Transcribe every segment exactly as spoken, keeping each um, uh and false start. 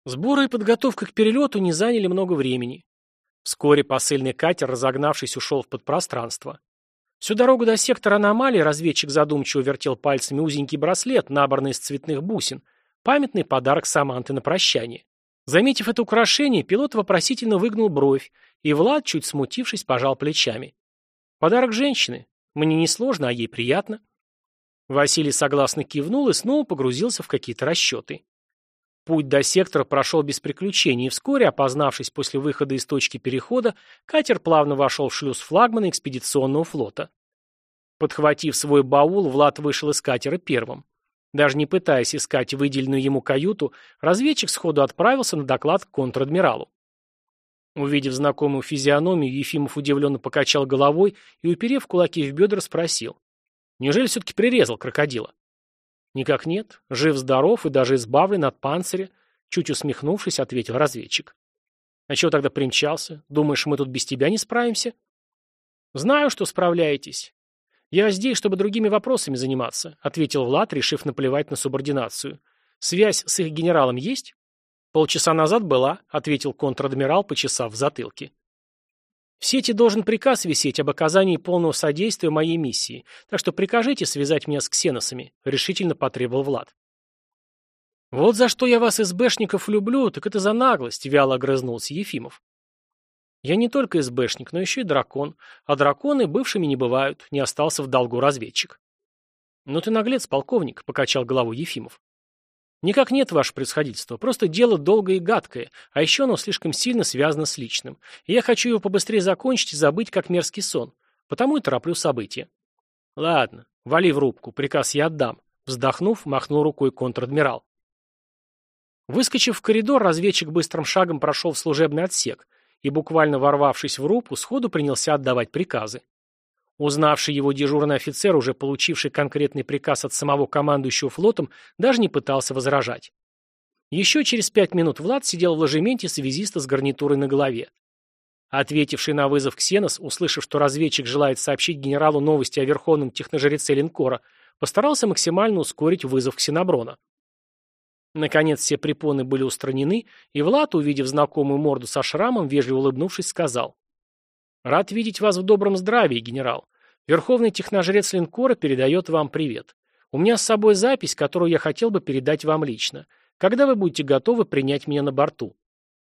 Сборы и подготовка к перелету не заняли много времени. Вскоре посыльный катер, разогнавшись, ушел в подпространство. Всю дорогу до сектора аномалии разведчик задумчиво вертел пальцами узенький браслет, набранный из цветных бусин, памятный подарок Саманты на прощание. Заметив это украшение, пилот вопросительно выгнул бровь, и Влад, чуть смутившись, пожал плечами. Подарок женщины. Мне не сложно, а ей приятно. Василий согласно кивнул и снова погрузился в какие-то расчеты. Путь до сектора прошел без приключений, и вскоре, опознавшись после выхода из точки перехода, катер плавно вошел в шлюз флагмана экспедиционного флота. Подхватив свой баул, Влад вышел из катера первым. Даже не пытаясь искать выделенную ему каюту, разведчик сходу отправился на доклад к контр-адмиралу. Увидев знакомую физиономию, Ефимов удивленно покачал головой и, уперев кулаки в бедра, спросил: «Неужели все-таки прирезал крокодила?» «Никак нет. Жив-здоров и даже избавлен от панциря», — чуть усмехнувшись, ответил разведчик. «А чего тогда примчался? Думаешь, мы тут без тебя не справимся?» «Знаю, что справляетесь. Я здесь, чтобы другими вопросами заниматься», — ответил Влад, решив наплевать на субординацию. «Связь с их генералом есть?» «Полчаса назад была», — ответил контр-адмирал, почесав в затылке. «В сети должен приказ висеть об оказании полного содействия моей миссии, так что прикажите связать меня с ксеносами», — решительно потребовал Влад. «Вот за что я вас, СБшников, люблю, так это за наглость», — вяло огрызнулся Ефимов. «Я не только СБшник, но еще и дракон, а драконы бывшими не бывают», — не остался в долгу разведчик. «Ну ты наглец, полковник», — покачал головой Ефимов. «Никак нет, ваше превосходительство, просто дело долгое и гадкое, а еще оно слишком сильно связано с личным. И я хочу его побыстрее закончить и забыть, как мерзкий сон. Потому и тороплю события». «Ладно, вали в рубку, приказ я отдам», — вздохнув, махнул рукой контр-адмирал. Выскочив в коридор, разведчик быстрым шагом прошел в служебный отсек и, буквально ворвавшись в рубку, сходу принялся отдавать приказы. Узнавший его дежурный офицер, уже получивший конкретный приказ от самого командующего флотом, даже не пытался возражать. Еще через пять минут Влад сидел в ложементе связиста с гарнитурой на голове. Ответивший на вызов Ксенос, услышав, что разведчик желает сообщить генералу новости о верховном техножреце линкора, постарался максимально ускорить вызов Ксеноброна. Наконец все препоны были устранены, и Влад, увидев знакомую морду со шрамом, вежливо улыбнувшись, сказал: «Рад видеть вас в добром здравии, генерал. Верховный техножрец линкора передает вам привет. У меня с собой запись, которую я хотел бы передать вам лично. Когда вы будете готовы принять меня на борту?»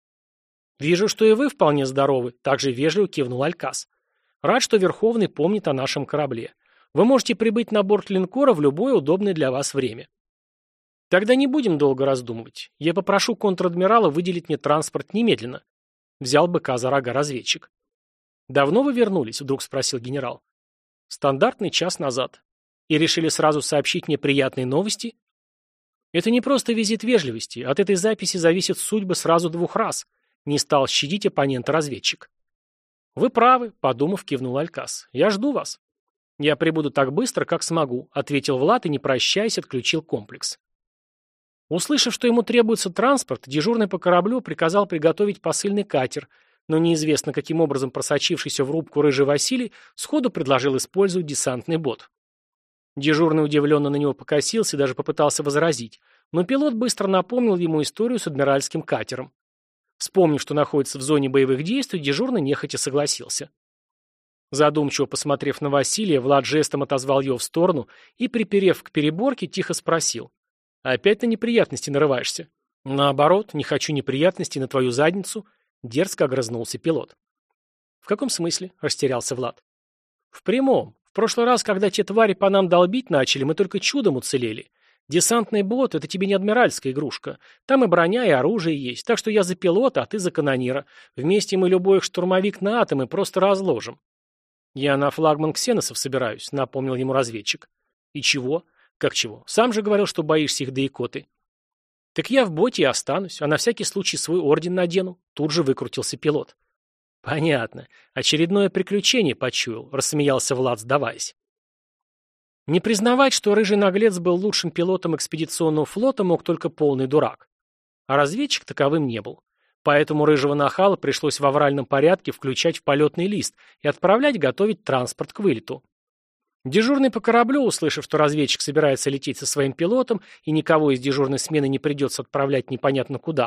«Вижу, что и вы вполне здоровы», — также вежливо кивнул Алькас. «Рад, что Верховный помнит о нашем корабле. Вы можете прибыть на борт линкора в любое удобное для вас время». «Тогда не будем долго раздумывать. Я попрошу контр-адмирала выделить мне транспорт немедленно», — взял быка за рога разведчик. «Давно вы вернулись?» — вдруг спросил генерал. «Стандартный час назад. И решили сразу сообщить мне приятные новости?» «Это не просто визит вежливости. От этой записи зависит судьба сразу двух рас», — не стал щадить оппонента разведчик. «Вы правы», — подумав, кивнул Алькас. «Я жду вас». «Я прибуду так быстро, как смогу», — ответил Влад и, не прощаясь, отключил комплекс. Услышав, что ему требуется транспорт, дежурный по кораблю приказал приготовить посыльный катер, но неизвестно каким образом просочившийся в рубку рыжий Василий сходу предложил использовать десантный бот. Дежурный удивленно на него покосился и даже попытался возразить, но пилот быстро напомнил ему историю с адмиральским катером. Вспомнив, что находится в зоне боевых действий, дежурный нехотя согласился. Задумчиво посмотрев на Василия, Влад жестом отозвал его в сторону и, приперев к переборке, тихо спросил: «Опять на неприятности нарываешься?» «Наоборот, не хочу неприятностей на твою задницу», — дерзко огрызнулся пилот. «В каком смысле?» — растерялся Влад. «В прямом. В прошлый раз, когда те твари по нам долбить начали, мы только чудом уцелели. Десантный бот — это тебе не адмиральская игрушка. Там и броня, и оружие есть. Так что я за пилота, а ты за канонира. Вместе мы любой их штурмовик на атомы просто разложим». «Я на флагман ксеносов собираюсь», — напомнил ему разведчик. «И чего?» «Как чего? Сам же говорил, что боишься их до икоты». «Так я в боте и останусь, а на всякий случай свой орден надену», — тут же выкрутился пилот. «Понятно. Очередное приключение почуял», — рассмеялся Влад, сдаваясь. Не признавать, что рыжий наглец был лучшим пилотом экспедиционного флота, мог только полный дурак. А разведчик таковым не был. Поэтому рыжего нахала пришлось в авральном порядке включать в полетный лист и отправлять готовить транспорт к вылету. Дежурный по кораблю, услышав, что разведчик собирается лететь со своим пилотом и никого из дежурной смены не придется отправлять непонятно куда,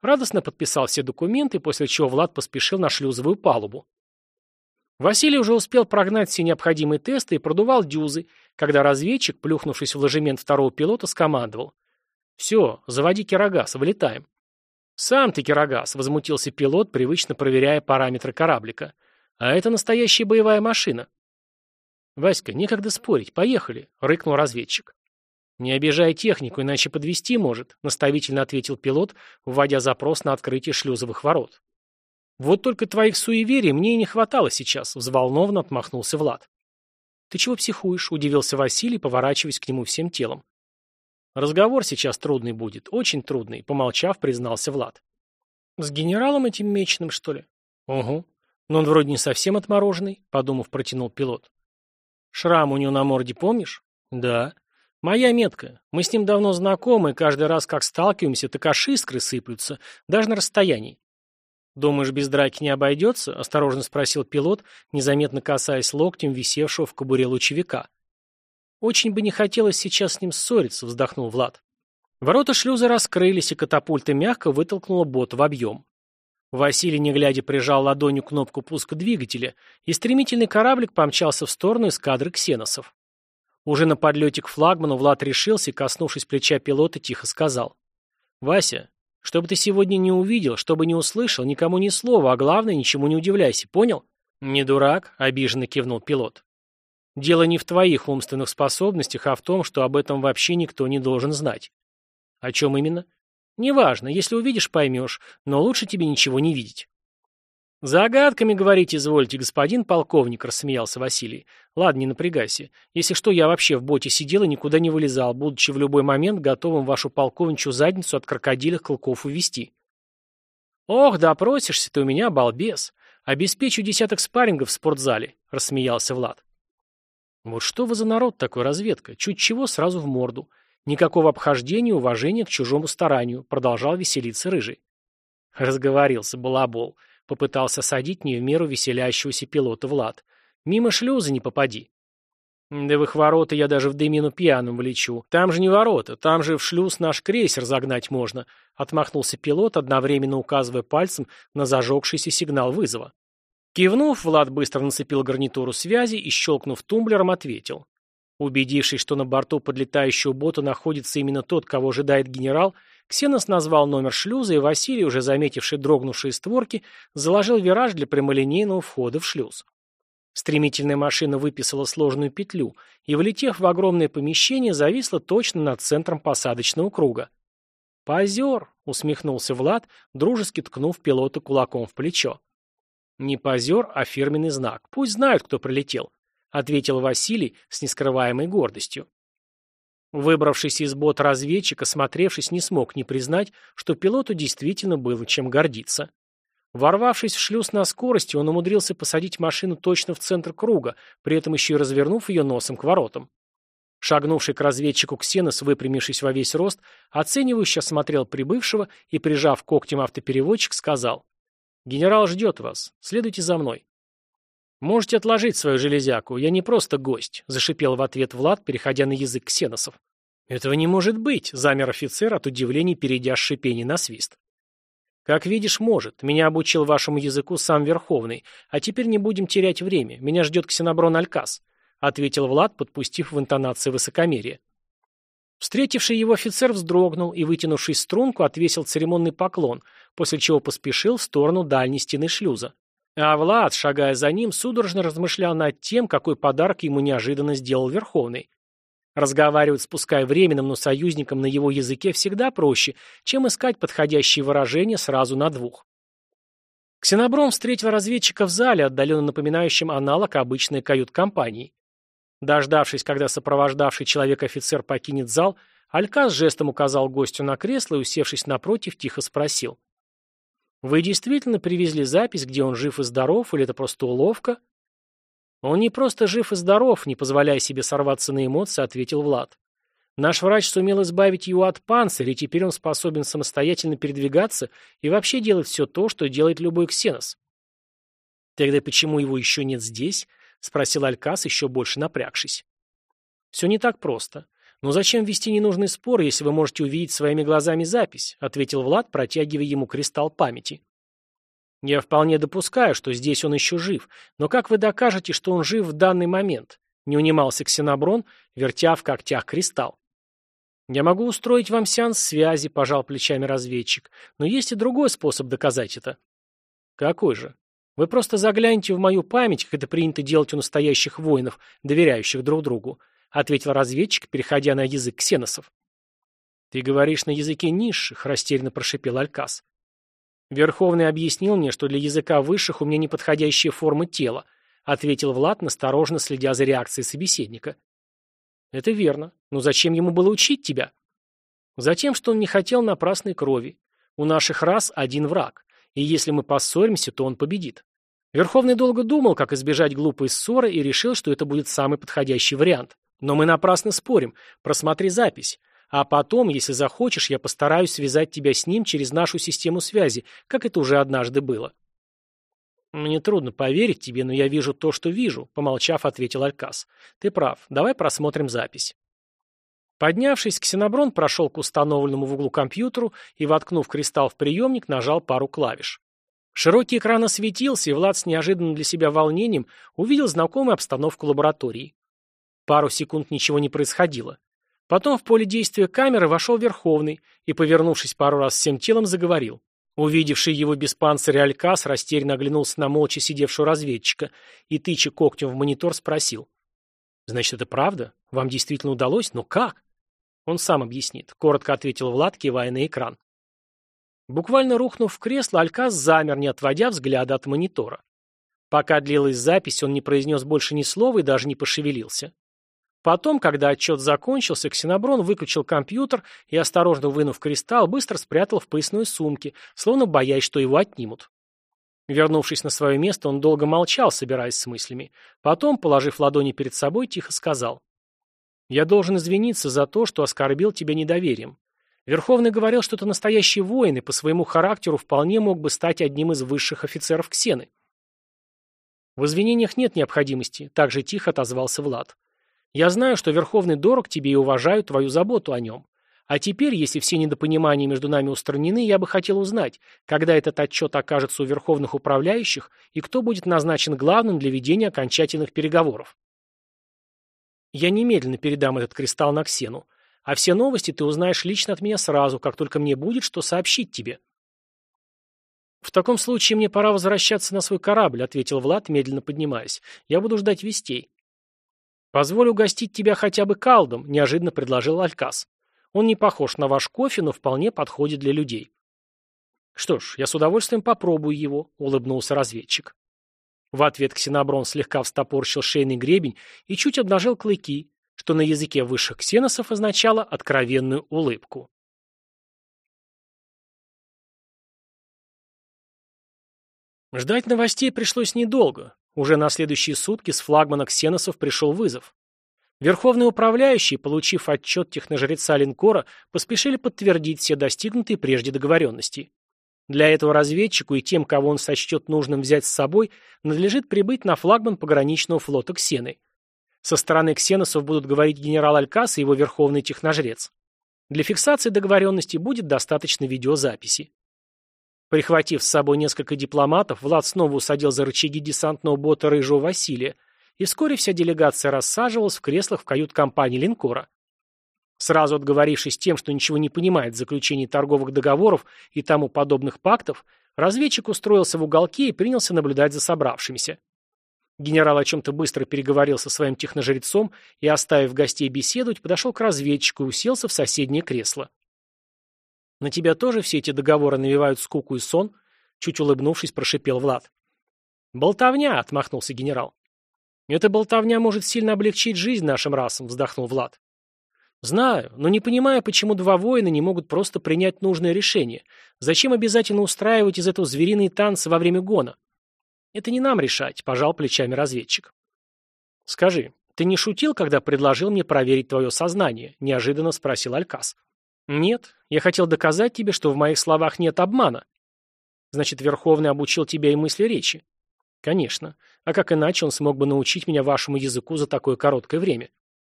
Радостно подписал все документы, после чего Влад поспешил на шлюзовую палубу. Василий уже успел прогнать все необходимые тесты и продувал дюзы, когда разведчик, плюхнувшись в ложемент второго пилота, скомандовал: «Все, заводи Кирогаз, вылетаем». «Сам ты, Кирогаз», — возмутился пилот, привычно проверяя параметры кораблика. «А это настоящая боевая машина». «Васька, некогда спорить, поехали», — рыкнул разведчик. «Не обижай технику, иначе подвести может», — наставительно ответил пилот, вводя запрос на открытие шлюзовых ворот. «Вот только твоих суеверий мне и не хватало сейчас», — взволнованно отмахнулся Влад. «Ты чего психуешь?» — удивился Василий, поворачиваясь к нему всем телом. «Разговор сейчас трудный будет, очень трудный», — помолчав, признался Влад. «С генералом этим Меченым, что ли?» «Угу. Но он вроде не совсем отмороженный», — подумав, протянул пилот. «Шрам у него на морде, помнишь?» «Да». «Моя метка. Мы с ним давно знакомы, и каждый раз, как сталкиваемся, так аж искры сыплются, даже на расстоянии». «Думаешь, без драки не обойдется?» — осторожно спросил пилот, незаметно касаясь локтем висевшего в кобуре лучевика. «Очень бы не хотелось сейчас с ним ссориться», — вздохнул Влад. Ворота шлюза раскрылись, и катапульта мягко вытолкнула бот в объем. Василий, не глядя, прижал ладонью кнопку пуска двигателя, и стремительный кораблик помчался в сторону эскадры ксеносов. Уже на подлете к флагману Влад решился и, коснувшись плеча пилота, тихо сказал: «Вася, что бы ты сегодня не увидел, что бы не услышал, никому ни слова, а главное, ничему не удивляйся, понял?» «Не дурак», — обиженно кивнул пилот. «Дело не в твоих умственных способностях, а в том, что об этом вообще никто не должен знать». «О чем именно?» «Неважно, если увидишь, поймешь, но лучше тебе ничего не видеть». «Загадками говорить извольте, господин полковник», — рассмеялся Василий. «Ладно, не напрягайся. Если что, я вообще в боте сидел и никуда не вылезал, будучи в любой момент готовым вашу полковничью задницу от крокодилях клыков увести». «Ох, допросишься ты у меня, балбес. Обеспечу десяток спаррингов в спортзале», — рассмеялся Влад. «Вот что вы за народ такой, разведка? Чуть чего, сразу в морду. Никакого обхождения и уважения к чужому старанию», — продолжал веселиться Рыжий. Разговорился балабол. Попытался садить не в меру веселящегося пилота Влад. «Мимо шлюза не попади». «Да в их ворота я даже в дымину пьяным влечу. Там же не ворота, там же в шлюз наш крейсер загнать можно», — отмахнулся пилот, одновременно указывая пальцем на зажегшийся сигнал вызова. Кивнув, Влад быстро нацепил гарнитуру связи и, щелкнув тумблером, ответил. Убедившись, что на борту подлетающего бота находится именно тот, кого ожидает генерал, Ксенос назвал номер шлюза, и Василий, уже заметивший дрогнувшие створки, заложил вираж для прямолинейного входа в шлюз. Стремительная машина выписала сложную петлю и, влетев в огромное помещение, зависла точно над центром посадочного круга. «Позер!» — усмехнулся Влад, дружески ткнув пилота кулаком в плечо. «Не позер, а фирменный знак. Пусть знают, кто прилетел», — ответил Василий с нескрываемой гордостью. Выбравшийся из бота разведчик, осмотревшись, не смог не признать, что пилоту действительно было чем гордиться. Ворвавшись в шлюз на скорости, он умудрился посадить машину точно в центр круга, при этом еще и развернув ее носом к воротам. Шагнувший к разведчику Ксенос, выпрямившись во весь рост, оценивающе осмотрел прибывшего и, прижав когтем автопереводчик, сказал: «Генерал ждет вас. Следуйте за мной». «Можете отложить свою железяку, я не просто гость», — зашипел в ответ Влад, переходя на язык ксеносов. «Этого не может быть», — замер офицер от удивления, перейдя с шипения на свист. «Как видишь, может. Меня обучил вашему языку сам Верховный. А теперь не будем терять время. Меня ждет ксеноброн Алькас», — ответил Влад, подпустив в интонации высокомерия. Встретивший его офицер вздрогнул и, вытянувшись в струнку, отвесил церемонный поклон, после чего поспешил в сторону дальней стены шлюза. А Влад, шагая за ним, судорожно размышлял над тем, какой подарок ему неожиданно сделал Верховный. Разговаривать с пускай временным, но союзником на его языке всегда проще, чем искать подходящие выражения сразу на двух. Ксеноброн встретил разведчика в зале, отдаленно напоминающем аналог обычной кают-компании. Дождавшись, когда сопровождавший человек-офицер покинет зал, Алькас жестом указал гостю на кресло и, усевшись напротив, тихо спросил: «Вы действительно привезли запись, где он жив и здоров, или это просто уловка?» «Он не просто жив и здоров», — не позволяя себе сорваться на эмоции, ответил Влад. «Наш врач сумел избавить его от панциря, и теперь он способен самостоятельно передвигаться и вообще делать все то, что делает любой ксенос». «Тогда почему его еще нет здесь?» — спросил Алькас, еще больше напрягшись. «Все не так просто. «Но зачем вести ненужный спор, если вы можете увидеть своими глазами запись?» — ответил Влад, протягивая ему кристалл памяти. «Я вполне допускаю, что здесь он еще жив, но как вы докажете, что он жив в данный момент?» — не унимался Ксеноброн, вертя в когтях кристалл. «Я могу устроить вам сеанс связи», — пожал плечами разведчик, «но есть и другой способ доказать это». «Какой же? Вы просто загляните в мою память, как это принято делать у настоящих воинов, доверяющих друг другу», — ответил разведчик, переходя на язык ксеносов. «Ты говоришь на языке низших», — растерянно прошипел Алькас. «Верховный объяснил мне, что для языка высших у меня неподходящая форма тела», — ответил Влад, настороженно следя за реакцией собеседника. «Это верно. Но зачем ему было учить тебя?» «Затем, что он не хотел напрасной крови. У наших рас один враг, и если мы поссоримся, то он победит. Верховный долго думал, как избежать глупой ссоры, и решил, что это будет самый подходящий вариант. Но мы напрасно спорим. Просмотри запись. А потом, если захочешь, я постараюсь связать тебя с ним через нашу систему связи, как это уже однажды было». «Мне трудно поверить тебе, но я вижу то, что вижу», — помолчав, ответил Алькас. «Ты прав. Давай просмотрим запись». Поднявшись, Ксеноброн прошел к установленному в углу компьютеру и, воткнув кристалл в приемник, нажал пару клавиш. Широкий экран осветился, и Влад с неожиданным для себя волнением увидел знакомую обстановку лаборатории. Пару секунд ничего не происходило. Потом в поле действия камеры вошел Верховный и, повернувшись пару раз всем телом, заговорил. Увидевший его без панциря Алькас растерянно оглянулся на молча сидевшего разведчика и, тыча когтем в монитор, спросил. «Значит, это правда? Вам действительно удалось? Но как?» «Он сам объяснит», — коротко ответил Влад, кивая на экран. Буквально рухнув в кресло, Алькас замер, не отводя взгляда от монитора. Пока длилась запись, он не произнес больше ни слова и даже не пошевелился. Потом, когда отчет закончился, Ксеноброн выключил компьютер и, осторожно вынув кристалл, быстро спрятал в поясной сумке, словно боясь, что его отнимут. Вернувшись на свое место, он долго молчал, собираясь с мыслями. Потом, положив ладони перед собой, тихо сказал. «Я должен извиниться за то, что оскорбил тебя недоверием. Верховный говорил, что ты настоящий воин и по своему характеру вполне мог бы стать одним из высших офицеров Ксены». «В извинениях нет необходимости», — также тихо отозвался Влад. «Я знаю, что Верховный дорог тебе и уважаю твою заботу о нем. А теперь, если все недопонимания между нами устранены, я бы хотел узнать, когда этот отчет окажется у верховных управляющих и кто будет назначен главным для ведения окончательных переговоров». «Я немедленно передам этот кристалл на Ксену, а все новости ты узнаешь лично от меня сразу, как только мне будет что сообщить тебе». «В таком случае мне пора возвращаться на свой корабль», — ответил Влад, медленно поднимаясь. «Я буду ждать вестей». «Позволь угостить тебя хотя бы калдом», — неожиданно предложил Алькас. «Он не похож на ваш кофе, но вполне подходит для людей». «Что ж, я с удовольствием попробую его», — улыбнулся разведчик. В ответ Ксеноброн слегка встопорщил шейный гребень и чуть обнажил клыки, что на языке высших ксеносов означало откровенную улыбку. Ждать новостей пришлось недолго. Уже на следующие сутки с флагмана ксеносов пришел вызов. Верховные управляющие, получив отчет техножреца линкора, поспешили подтвердить все достигнутые прежде договоренности. Для этого разведчику и тем, кого он сочтет нужным взять с собой, надлежит прибыть на флагман пограничного флота Ксены. Со стороны ксеносов будут говорить генерал Алькас и его верховный техножрец. Для фиксации договоренности будет достаточно видеозаписи. Прихватив с собой несколько дипломатов, Влад снова усадил за рычаги десантного бота Рыжего Василия, и вскоре вся делегация рассаживалась в креслах в кают-компании линкора. Сразу отговорившись тем, что ничего не понимает в заключении торговых договоров и тому подобных пактов, разведчик устроился в уголке и принялся наблюдать за собравшимися. Генерал о чем-то быстро переговорил со своим техножрецом и, оставив гостей беседовать, подошел к разведчику и уселся в соседнее кресло. «На тебя тоже все эти договоры навевают скуку и сон?» Чуть улыбнувшись, прошипел Влад. «Болтовня», — отмахнулся генерал. «Эта болтовня может сильно облегчить жизнь нашим расам», — вздохнул Влад. «Знаю, но не понимаю, почему два воина не могут просто принять нужное решение. Зачем обязательно устраивать из этого звериные танцы во время гона?» «Это не нам решать», — пожал плечами разведчик. «Скажи, ты не шутил, когда предложил мне проверить твое сознание?» — неожиданно спросил Алькас. «Нет, я хотел доказать тебе, что в моих словах нет обмана». «Значит, Верховный обучил тебя и мысли речи?» «Конечно. А как иначе он смог бы научить меня вашему языку за такое короткое время?»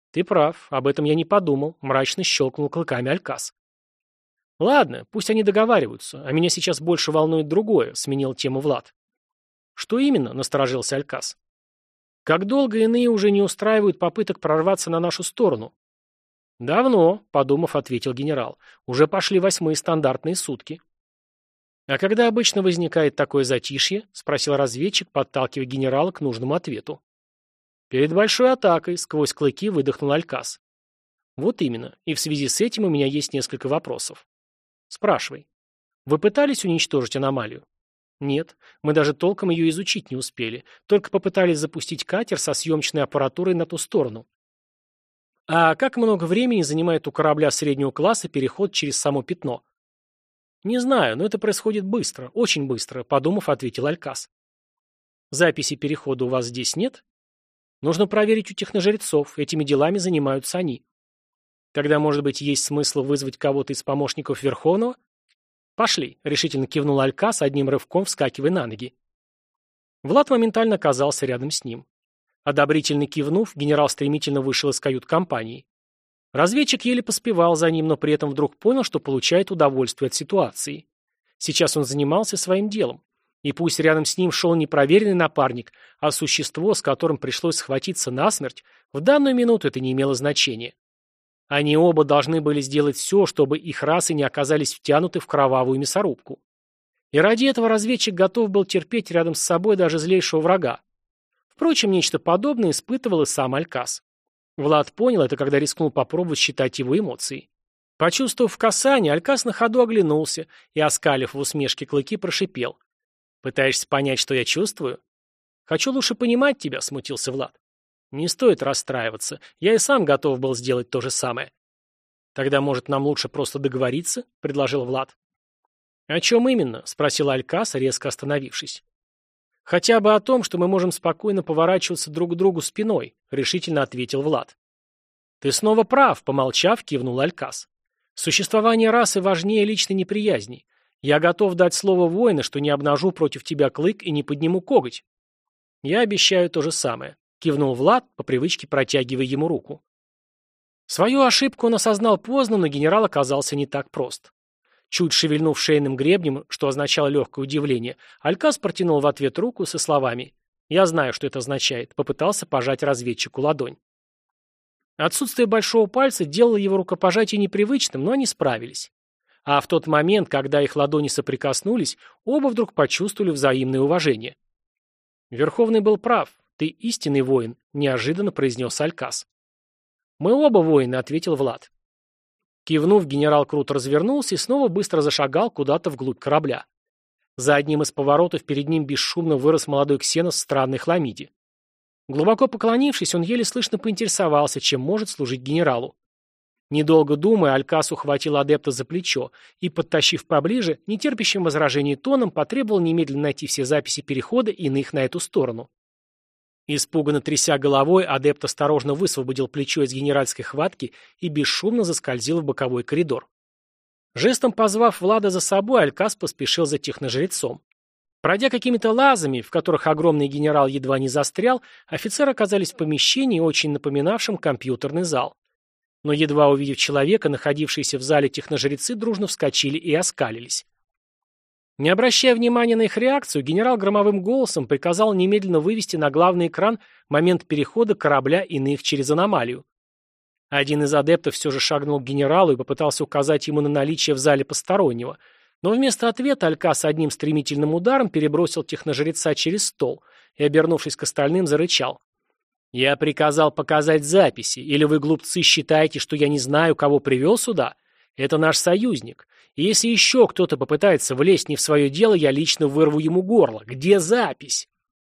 Ты прав, об этом я не подумал, мрачно щелкнул клыками Алькас. Ладно, пусть они договариваются, а меня сейчас больше волнует другое, сменил тему Влад. Что именно? Насторожился Алькас. Как долго иные уже не устраивают попыток прорваться на нашу сторону? Давно, подумав, ответил генерал. Уже пошли восьмые стандартные сутки. А когда обычно возникает такое затишье? Спросил разведчик, подталкивая генерала к нужному ответу. Перед большой атакой, сквозь клыки выдохнул Алькас. Вот именно, и в связи с этим у меня есть несколько вопросов. Спрашивай. Вы пытались уничтожить аномалию? Нет, мы даже толком ее изучить не успели, только попытались запустить катер со съемочной аппаратурой на ту сторону. А как много времени занимает у корабля среднего класса переход через само пятно? Не знаю, но это происходит быстро, очень быстро, подумав, ответил Алькас. Записи перехода у вас здесь нет? Нужно проверить у техножрецов, этими делами занимаются они. Тогда, может быть, есть смысл вызвать кого-то из помощников Верховного? Пошли, решительно кивнул Алькас, одним рывком вскакивая на ноги. Влад моментально оказался рядом с ним. Одобрительно кивнув, генерал стремительно вышел из кают-компании. Разведчик еле поспевал за ним, но при этом вдруг понял, что получает удовольствие от ситуации. Сейчас он занимался своим делом. И пусть рядом с ним шел не проверенный напарник, а существо, с которым пришлось схватиться насмерть, в данную минуту это не имело значения. Они оба должны были сделать все, чтобы их расы не оказались втянуты в кровавую мясорубку. И ради этого разведчик готов был терпеть рядом с собой даже злейшего врага. Впрочем, нечто подобное испытывал и сам Алькас. Влад понял это, когда рискнул попробовать считать его эмоции. Почувствовав касание, Алькас на ходу оглянулся и, оскалив в усмешке клыки, прошипел. «Пытаешься понять, что я чувствую?» «Хочу лучше понимать тебя», — смутился Влад. «Не стоит расстраиваться. Я и сам готов был сделать то же самое». «Тогда, может, нам лучше просто договориться?» — предложил Влад. «О чем именно?» — спросил Алькас, резко остановившись. «Хотя бы о том, что мы можем спокойно поворачиваться друг к другу спиной», — решительно ответил Влад. «Ты снова прав», — помолчав, кивнул Алькас. «Существование расы важнее личной неприязни. Я готов дать слово воина, что не обнажу против тебя клык и не подниму коготь». «Я обещаю то же самое», — кивнул Влад, по привычке протягивая ему руку. Свою ошибку он осознал поздно, но генерал оказался не так прост. Чуть шевельнув шейным гребнем, что означало легкое удивление, Алькас протянул в ответ руку со словами «Я знаю, что это означает», попытался пожать разведчику ладонь. Отсутствие большого пальца делало его рукопожатие непривычным, но они справились. А в тот момент, когда их ладони соприкоснулись, оба вдруг почувствовали взаимное уважение. «Верховный был прав, ты истинный воин», — неожиданно произнес Алькас. «Мы оба воины», — ответил Влад. Кивнув, генерал круто развернулся и снова быстро зашагал куда-то вглубь корабля. За одним из поворотов перед ним бесшумно вырос молодой ксенос в странной хламиде. Глубоко поклонившись, он еле слышно поинтересовался, чем может служить генералу. Недолго думая, Алькас ухватил адепта за плечо и, подтащив поближе, нетерпящим возражений тоном, потребовал немедленно найти все записи перехода иных на эту сторону. Испуганно тряся головой, адепт осторожно высвободил плечо из генеральской хватки и бесшумно заскользил в боковой коридор. Жестом позвав Влада за собой, Алькас поспешил за техножрецом. Пройдя какими-то лазами, в которых огромный генерал едва не застрял, офицеры оказались в помещении, очень напоминавшем компьютерный зал. Но едва увидев человека, находившиеся в зале техножрецы дружно вскочили и оскалились. Не обращая внимания на их реакцию, генерал громовым голосом приказал немедленно вывести на главный экран момент перехода корабля иных через аномалию. Один из адептов все же шагнул к генералу и попытался указать ему на наличие в зале постороннего, но вместо ответа Алькас одним стремительным ударом перебросил техножреца через стол и, обернувшись к остальным, зарычал. «Я приказал показать записи, или вы, глупцы, считаете, что я не знаю, кого привел сюда? Это наш союзник. И если еще кто-то попытается влезть не в свое дело, я лично вырву ему горло. Где запись?»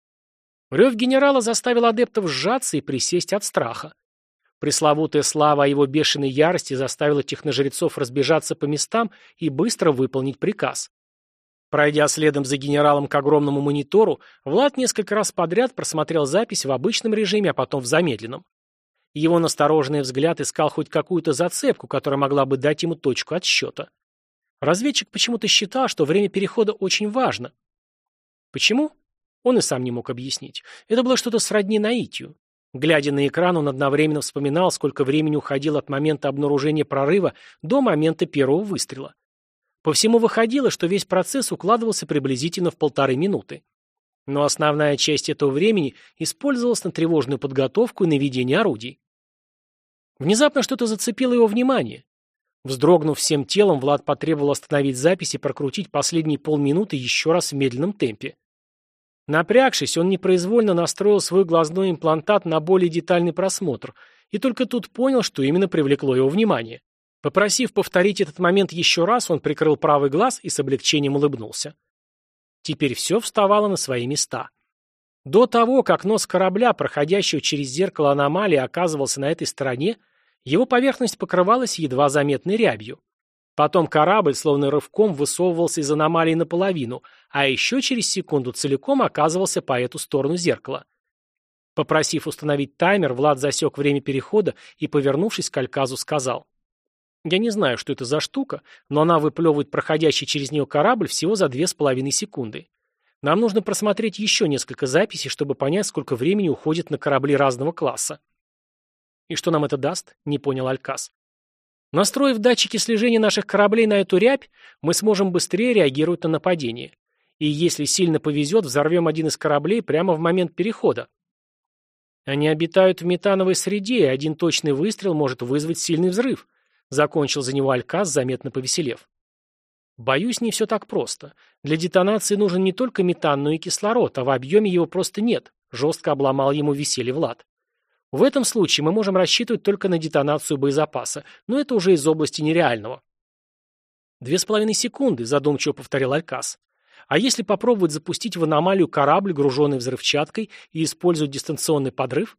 Рев генерала заставил адептов сжаться и присесть от страха. Пресловутая слава о его бешеной ярости заставила техножрецов разбежаться по местам и быстро выполнить приказ. Пройдя следом за генералом к огромному монитору, Влад несколько раз подряд просмотрел запись в обычном режиме, а потом в замедленном. Его настороженный взгляд искал хоть какую-то зацепку, которая могла бы дать ему точку отсчета. Разведчик почему-то считал, что время перехода очень важно. Почему? Он и сам не мог объяснить. Это было что-то сродни наитию. Глядя на экран, он одновременно вспоминал, сколько времени уходило от момента обнаружения прорыва до момента первого выстрела. По всему выходило, что весь процесс укладывался приблизительно в полторы минуты. Но основная часть этого времени использовалась на тревожную подготовку и наведение орудий. Внезапно что-то зацепило его внимание. Вздрогнув всем телом, Влад потребовал остановить запись и прокрутить последние полминуты еще раз в медленном темпе. Напрягшись, он непроизвольно настроил свой глазной имплантат на более детальный просмотр и только тут понял, что именно привлекло его внимание. Попросив повторить этот момент еще раз, он прикрыл правый глаз и с облегчением улыбнулся. Теперь все вставало на свои места. До того, как нос корабля, проходящего через зеркало аномалии, оказывался на этой стороне, его поверхность покрывалась едва заметной рябью. Потом корабль, словно рывком, высовывался из аномалии наполовину, а еще через секунду целиком оказывался по эту сторону зеркала. Попросив установить таймер, Влад засек время перехода и, повернувшись к Альказу, сказал: «Я не знаю, что это за штука, но она выплевывает проходящий через нее корабль всего за две с половиной секунды. Нам нужно просмотреть еще несколько записей, чтобы понять, сколько времени уходит на корабли разного класса». «И что нам это даст?» — не понял Альказ. «Настроив датчики слежения наших кораблей на эту рябь, мы сможем быстрее реагировать на нападение. И если сильно повезет, взорвем один из кораблей прямо в момент перехода». «Они обитают в метановой среде, и один точный выстрел может вызвать сильный взрыв», — закончил за него Альказ, заметно повеселев. «Боюсь, не все так просто. Для детонации нужен не только метан, но и кислород, а в объеме его просто нет», — жестко обломал ему веселье Влад. «В этом случае мы можем рассчитывать только на детонацию боезапаса, но это уже из области нереального». «Две с половиной секунды», — задумчиво повторил Альказ. «А если попробовать запустить в аномалию корабль, груженный взрывчаткой, и использовать дистанционный подрыв?»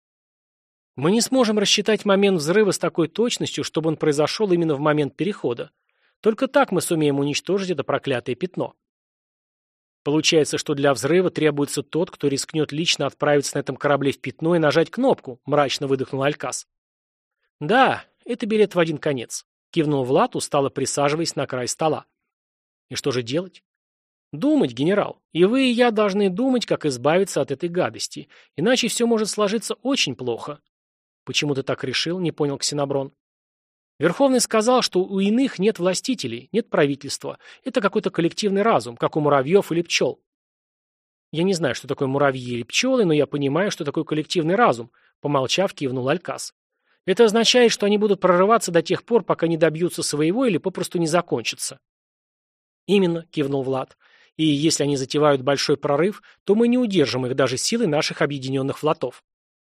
«Мы не сможем рассчитать момент взрыва с такой точностью, чтобы он произошел именно в момент перехода. Только так мы сумеем уничтожить это проклятое пятно». «Получается, что для взрыва требуется тот, кто рискнет лично отправиться на этом корабле в пятно и нажать кнопку», — мрачно выдохнул Альказ. «Да, это билет в один конец», — кивнул Влад, устало присаживаясь на край стола. «И что же делать?» «Думать, генерал. И вы, и я должны думать, как избавиться от этой гадости. Иначе все может сложиться очень плохо». «Почему ты так решил?» — не понял Ксеноброн. Верховный сказал, что у иных нет властителей, нет правительства. Это какой-то коллективный разум, как у муравьев или пчел. Я не знаю, что такое муравьи или пчелы, но я понимаю, что такое коллективный разум, помолчав, кивнул Альказ. Это означает, что они будут прорываться до тех пор, пока не добьются своего или попросту не закончатся. Именно, кивнул Влад. И если они затевают большой прорыв, то мы не удержим их даже силой наших объединенных флотов.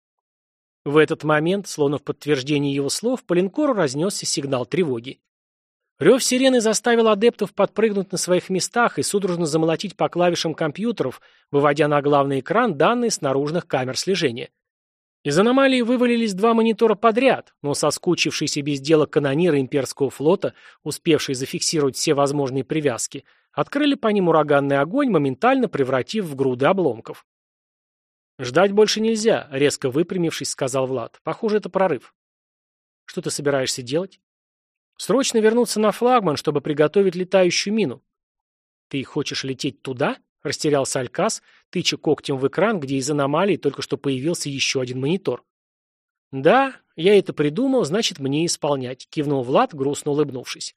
В этот момент, словно в подтверждение его слов, по линкору разнесся сигнал тревоги. Рев сирены заставил адептов подпрыгнуть на своих местах и судорожно замолотить по клавишам компьютеров, выводя на главный экран данные с наружных камер слежения. Из аномалии вывалились два монитора подряд, но соскучившиеся без дела канониры имперского флота, успевшие зафиксировать все возможные привязки, открыли по ним ураганный огонь, моментально превратив в груды обломков. «Ждать больше нельзя», — резко выпрямившись, сказал Влад. «Похоже, это прорыв». «Что ты собираешься делать?» «Срочно вернуться на флагман, чтобы приготовить летающую мину». «Ты хочешь лететь туда?» — растерялся Альказ, тыча когтем в экран, где из аномалии только что появился еще один монитор. «Да, я это придумал, значит, мне исполнять», — кивнул Влад, грустно улыбнувшись.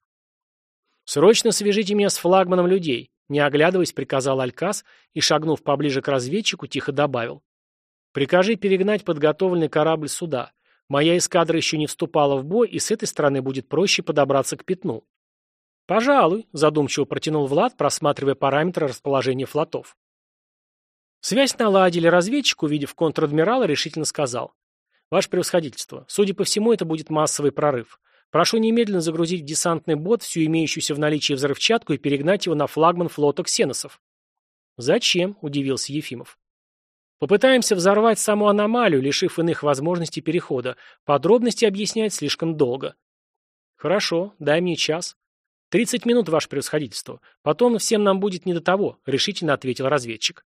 «Срочно свяжите меня с флагманом людей», — не оглядываясь, приказал Альказ и, шагнув поближе к разведчику, тихо добавил. «Прикажи перегнать подготовленный корабль сюда. Моя эскадра еще не вступала в бой, и с этой стороны будет проще подобраться к пятну». «Пожалуй», — задумчиво протянул Влад, просматривая параметры расположения флотов. Связь наладили, разведчик, увидев контр-адмирала, решительно сказал. «Ваше превосходительство, судя по всему, это будет массовый прорыв. Прошу немедленно загрузить в десантный бот всю имеющуюся в наличии взрывчатку и перегнать его на флагман флота ксеносов». «Зачем?» — удивился Ефимов. «Попытаемся взорвать саму аномалию, лишив иных возможностей перехода. Подробности объяснять слишком долго». «Хорошо, дай мне час». «Тридцать минут, ваше превосходительство. Потом всем нам будет не до того», — решительно ответил разведчик.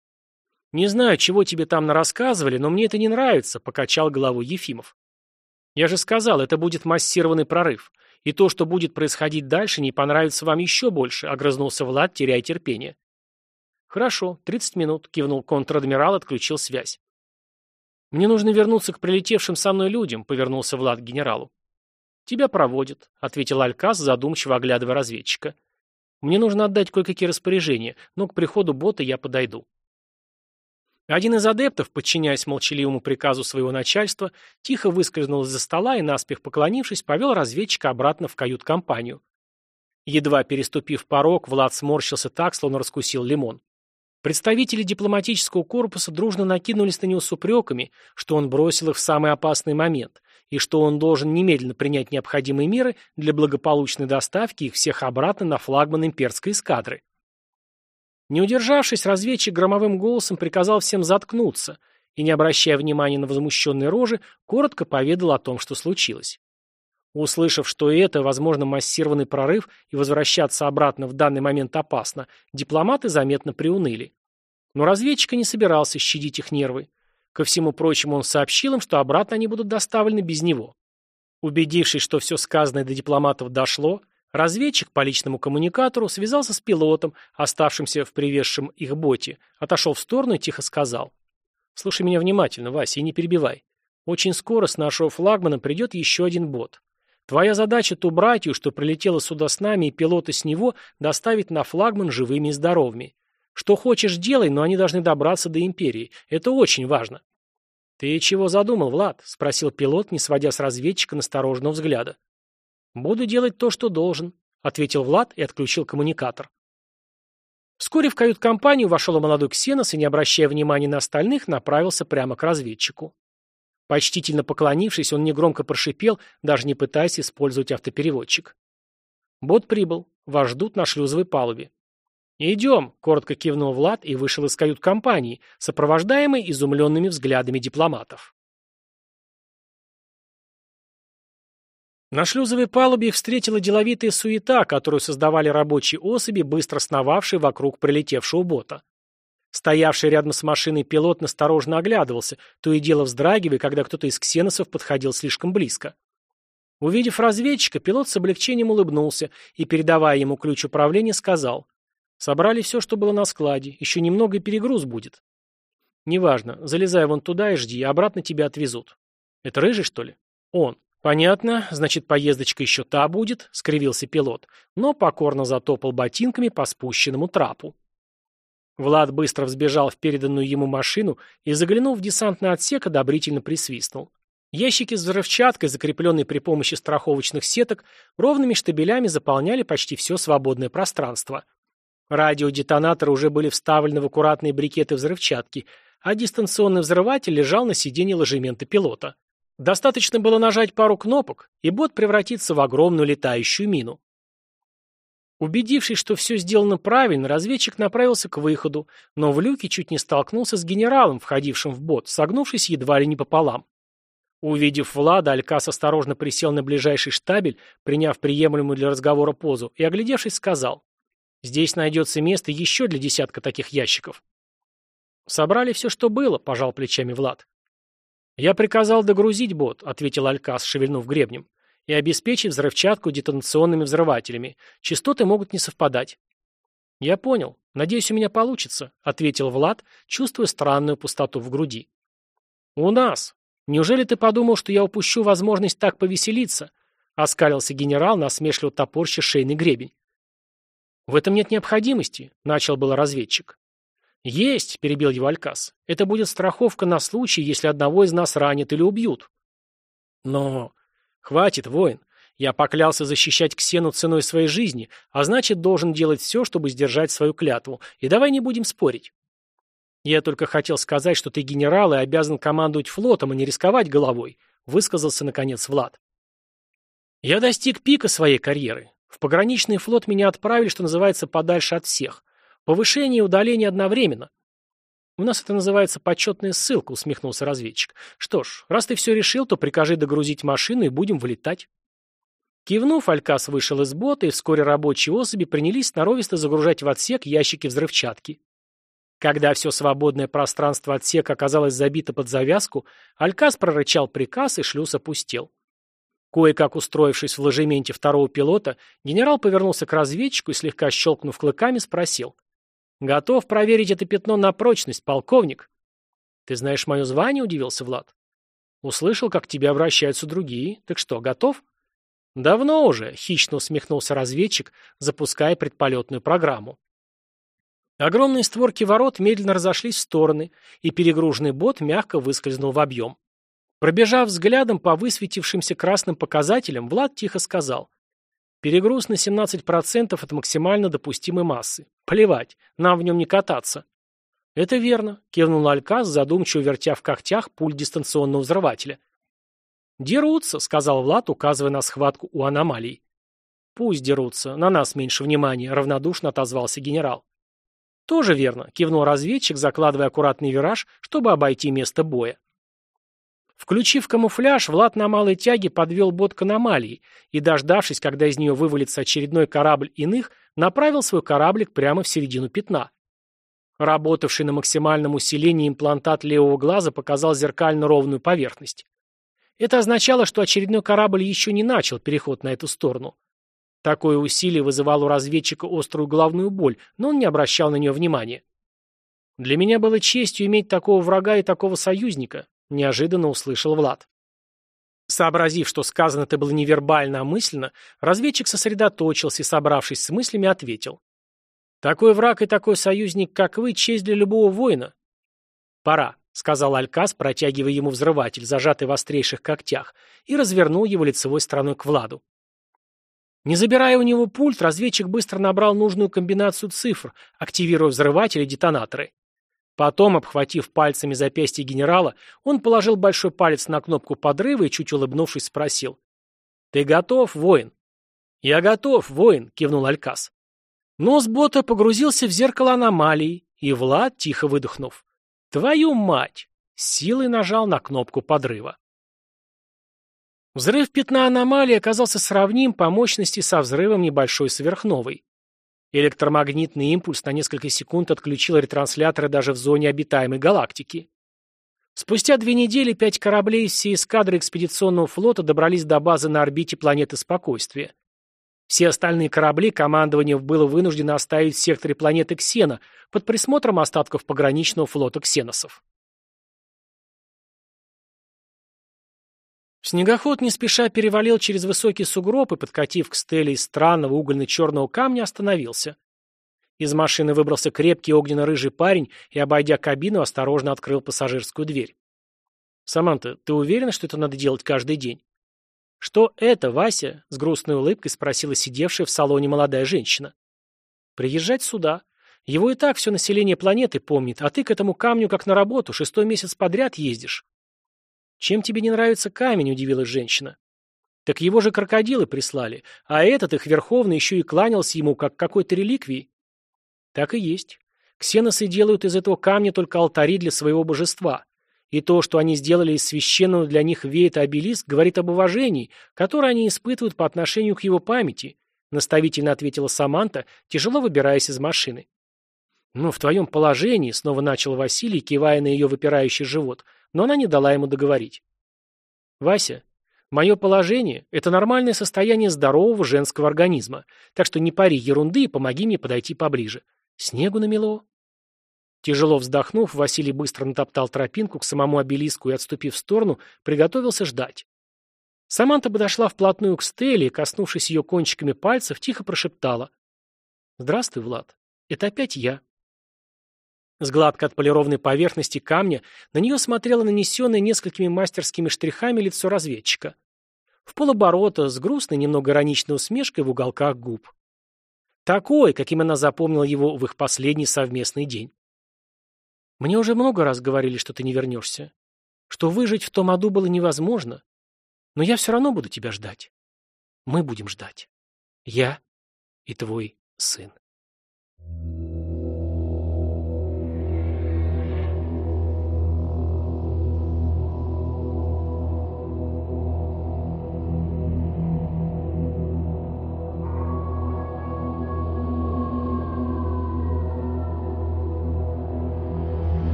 «Не знаю, чего тебе там нарассказывали, но мне это не нравится», — покачал головой Ефимов. «Я же сказал, это будет массированный прорыв. И то, что будет происходить дальше, не понравится вам еще больше», — огрызнулся Влад, теряя терпение. «Хорошо, тридцать минут», — кивнул контр-адмирал, отключил связь. «Мне нужно вернуться к прилетевшим со мной людям», — повернулся Влад к генералу. «Тебя проводят», — ответил Алькас, задумчиво оглядывая разведчика. «Мне нужно отдать кое-какие распоряжения, но к приходу бота я подойду». Один из адептов, подчиняясь молчаливому приказу своего начальства, тихо выскользнул из-за стола и, наспех поклонившись, повел разведчика обратно в кают-компанию. Едва переступив порог, Влад сморщился так, словно раскусил лимон. Представители дипломатического корпуса дружно накинулись на него с упреками, что он бросил их в самый опасный момент, и что он должен немедленно принять необходимые меры для благополучной доставки их всех обратно на флагман имперской эскадры. Не удержавшись, разведчик громовым голосом приказал всем заткнуться и, не обращая внимания на возмущенные рожи, коротко поведал о том, что случилось. Услышав, что и это, возможно, массированный прорыв и возвращаться обратно в данный момент опасно, дипломаты заметно приуныли. Но разведчик не собирался щадить их нервы. Ко всему прочему, он сообщил им, что обратно они будут доставлены без него. Убедившись, что все сказанное до дипломатов дошло, разведчик по личному коммуникатору связался с пилотом, оставшимся в привезшем их боте, отошел в сторону и тихо сказал: «Слушай меня внимательно, Вася, и не перебивай. Очень скоро с нашего флагмана придет еще один бот. Твоя задача ту братью, что прилетела сюда с нами, и пилоты с него, доставить на флагман живыми и здоровыми. Что хочешь, делай, но они должны добраться до Империи. Это очень важно». «Ты чего задумал, Влад?» — спросил пилот, не сводя с разведчика настороженного взгляда. «Буду делать то, что должен», — ответил Влад и отключил коммуникатор. Вскоре в кают-компанию вошел молодой ксенос и, не обращая внимания на остальных, направился прямо к разведчику. Почтительно поклонившись, он негромко прошипел, даже не пытаясь использовать автопереводчик. «Бот прибыл. Вас ждут на шлюзовой палубе». «Идем», — коротко кивнул Влад и вышел из кают-компании, сопровождаемый изумленными взглядами дипломатов. На шлюзовой палубе их встретила деловитая суета, которую создавали рабочие особи, быстро сновавшие вокруг прилетевшего бота. Стоявший рядом с машиной пилот настороженно оглядывался, то и дело вздрагивая, когда кто-то из ксеносов подходил слишком близко. Увидев разведчика, пилот с облегчением улыбнулся и, передавая ему ключ управления, сказал: «Собрали все, что было на складе, еще немного и перегруз будет». «Неважно, залезай вон туда и жди, обратно тебя отвезут». «Это рыжий, что ли?» «Он». «Понятно, значит, поездочка еще та будет», — скривился пилот, но покорно затопал ботинками по спущенному трапу. Влад быстро взбежал в переданную ему машину и, заглянув в десантный отсек, одобрительно присвистнул. Ящики с взрывчаткой, закрепленные при помощи страховочных сеток, ровными штабелями заполняли почти все свободное пространство. Радиодетонаторы уже были вставлены в аккуратные брикеты взрывчатки, а дистанционный взрыватель лежал на сиденье ложемента пилота. Достаточно было нажать пару кнопок, и бот превратится в огромную летающую мину. Убедившись, что все сделано правильно, разведчик направился к выходу, но в люке чуть не столкнулся с генералом, входившим в бот, согнувшись едва ли не пополам. Увидев Влада, Алькас осторожно присел на ближайший штабель, приняв приемлемую для разговора позу, и, оглядевшись, сказал: «Здесь найдется место еще для десятка таких ящиков». «Собрали все, что было», — пожал плечами Влад. «Я приказал догрузить бот», — ответил Алькас, шевельнув гребнем, «и обеспечить взрывчатку детонационными взрывателями. Частоты могут не совпадать». «Я понял. Надеюсь, у меня получится», — ответил Влад, чувствуя странную пустоту в груди. «У нас. Неужели ты подумал, что я упущу возможность так повеселиться?» — оскалился генерал, насмешливо топорща шейный гребень. «В этом нет необходимости», — начал было разведчик. «Есть», — перебил его Алькас. «Это будет страховка на случай, если одного из нас ранят или убьют». «Но...» «Хватит, воин. Я поклялся защищать Ксену ценой своей жизни, а значит, должен делать все, чтобы сдержать свою клятву. И давай не будем спорить». «Я только хотел сказать, что ты генерал и обязан командовать флотом, а не рисковать головой», — высказался, наконец, Влад. «Я достиг пика своей карьеры. В пограничный флот меня отправили, что называется, подальше от всех. Повышение и удаление одновременно». «У нас это называется почетная ссылка», — усмехнулся разведчик. «Что ж, раз ты все решил, то прикажи догрузить машину и будем вылетать». Кивнув, Алькас вышел из бота, и вскоре рабочие особи принялись сноровисто загружать в отсек ящики взрывчатки. Когда все свободное пространство отсека оказалось забито под завязку, Алькас прорычал приказ, и шлюз опустел. Кое-как устроившись в ложементе второго пилота, генерал повернулся к разведчику и, слегка щелкнув клыками, спросил: «Готов проверить это пятно на прочность, полковник?» «Ты знаешь мое звание?» – удивился Влад. «Услышал, как к тебе обращаются другие. Так что, готов?» «Давно уже», – хищно усмехнулся разведчик, запуская предполетную программу. Огромные створки ворот медленно разошлись в стороны, и перегруженный бот мягко выскользнул в объем. Пробежав взглядом по высветившимся красным показателям, Влад тихо сказал: «Перегруз на семнадцать процентов от максимально допустимой массы. Плевать, нам в нем не кататься». «Это верно», — кивнул Алькас, задумчиво вертя в когтях пульт дистанционного взрывателя. «Дерутся», — сказал Влад, указывая на схватку у аномалий. «Пусть дерутся, на нас меньше внимания», — равнодушно отозвался генерал. «Тоже верно», — кивнул разведчик, закладывая аккуратный вираж, чтобы обойти место боя. Включив камуфляж, Влад на малой тяге подвел бот к аномалии и, дождавшись, когда из нее вывалится очередной корабль иных, направил свой кораблик прямо в середину пятна. Работавший на максимальном усилении имплантат левого глаза показал зеркально ровную поверхность. Это означало, что очередной корабль еще не начал переход на эту сторону. Такое усилие вызывало у разведчика острую головную боль, но он не обращал на нее внимания. «Для меня было честью иметь такого врага и такого союзника», — неожиданно услышал Влад. Сообразив, что сказано-то было не вербально, а мысленно, разведчик сосредоточился и, собравшись с мыслями, ответил: «Такой враг и такой союзник, как вы, честь для любого воина». «Пора», — сказал Алькас, протягивая ему взрыватель, зажатый в острейших когтях, и развернул его лицевой стороной к Владу. Не забирая у него пульт, разведчик быстро набрал нужную комбинацию цифр, активируя взрыватель и детонаторы. Потом, обхватив пальцами запястье генерала, он положил большой палец на кнопку подрыва и, чуть улыбнувшись, спросил: «Ты готов, воин?» «Я готов, воин», — кивнул Алькас. Нос бота погрузился в зеркало аномалии, и Влад, тихо выдохнув: «Твою мать!» с силой нажал на кнопку подрыва. Взрыв пятна аномалии оказался сравним по мощности со взрывом небольшой сверхновой. Электромагнитный импульс на несколько секунд отключил ретрансляторы даже в зоне обитаемой галактики. Спустя две недели пять кораблей из всей эскадры экспедиционного флота добрались до базы на орбите планеты Спокойствия. Все остальные корабли командование было вынуждено оставить в секторе планеты Ксена под присмотром остатков пограничного флота ксеносов. Снегоход не спеша перевалил через высокий сугроб и, подкатив к стеле из странного угольно-черного камня, остановился. Из машины выбрался крепкий огненно-рыжий парень и, обойдя кабину, осторожно открыл пассажирскую дверь. «Саманта, ты уверена, что это надо делать каждый день?» «Что это, Вася?» — с грустной улыбкой спросила сидевшая в салоне молодая женщина. «Приезжать сюда. Его и так все население планеты помнит, а ты к этому камню как на работу, шестой месяц подряд ездишь». «Чем тебе не нравится камень?» — удивилась женщина. «Так его же крокодилы прислали, а этот их верховный еще и кланялся ему, как какой-то реликвии». «Так и есть. Ксеносы делают из этого камня только алтари для своего божества. И то, что они сделали из священного для них веета обелиск, говорит об уважении, которое они испытывают по отношению к его памяти», — наставительно ответила Саманта, тяжело выбираясь из машины. «Ну, в твоем положении», — снова начал Василий, кивая на ее выпирающий живот, но она не дала ему договорить. «Вася, мое положение — это нормальное состояние здорового женского организма, так что не пари ерунды и помоги мне подойти поближе. Снегу намело». Тяжело вздохнув, Василий быстро натоптал тропинку к самому обелиску и, отступив в сторону, приготовился ждать. Саманта подошла вплотную к Стелле и, коснувшись ее кончиками пальцев, тихо прошептала: «Здравствуй, Влад. Это опять я». С гладко отполированной поверхности камня на нее смотрело нанесенное несколькими мастерскими штрихами лицо разведчика. В полоборота, с грустной, немного ироничной усмешкой в уголках губ. Такой, каким она запомнила его в их последний совместный день. «Мне уже много раз говорили, что ты не вернешься, что выжить в том аду было невозможно, но я все равно буду тебя ждать. Мы будем ждать. Я и твой сын».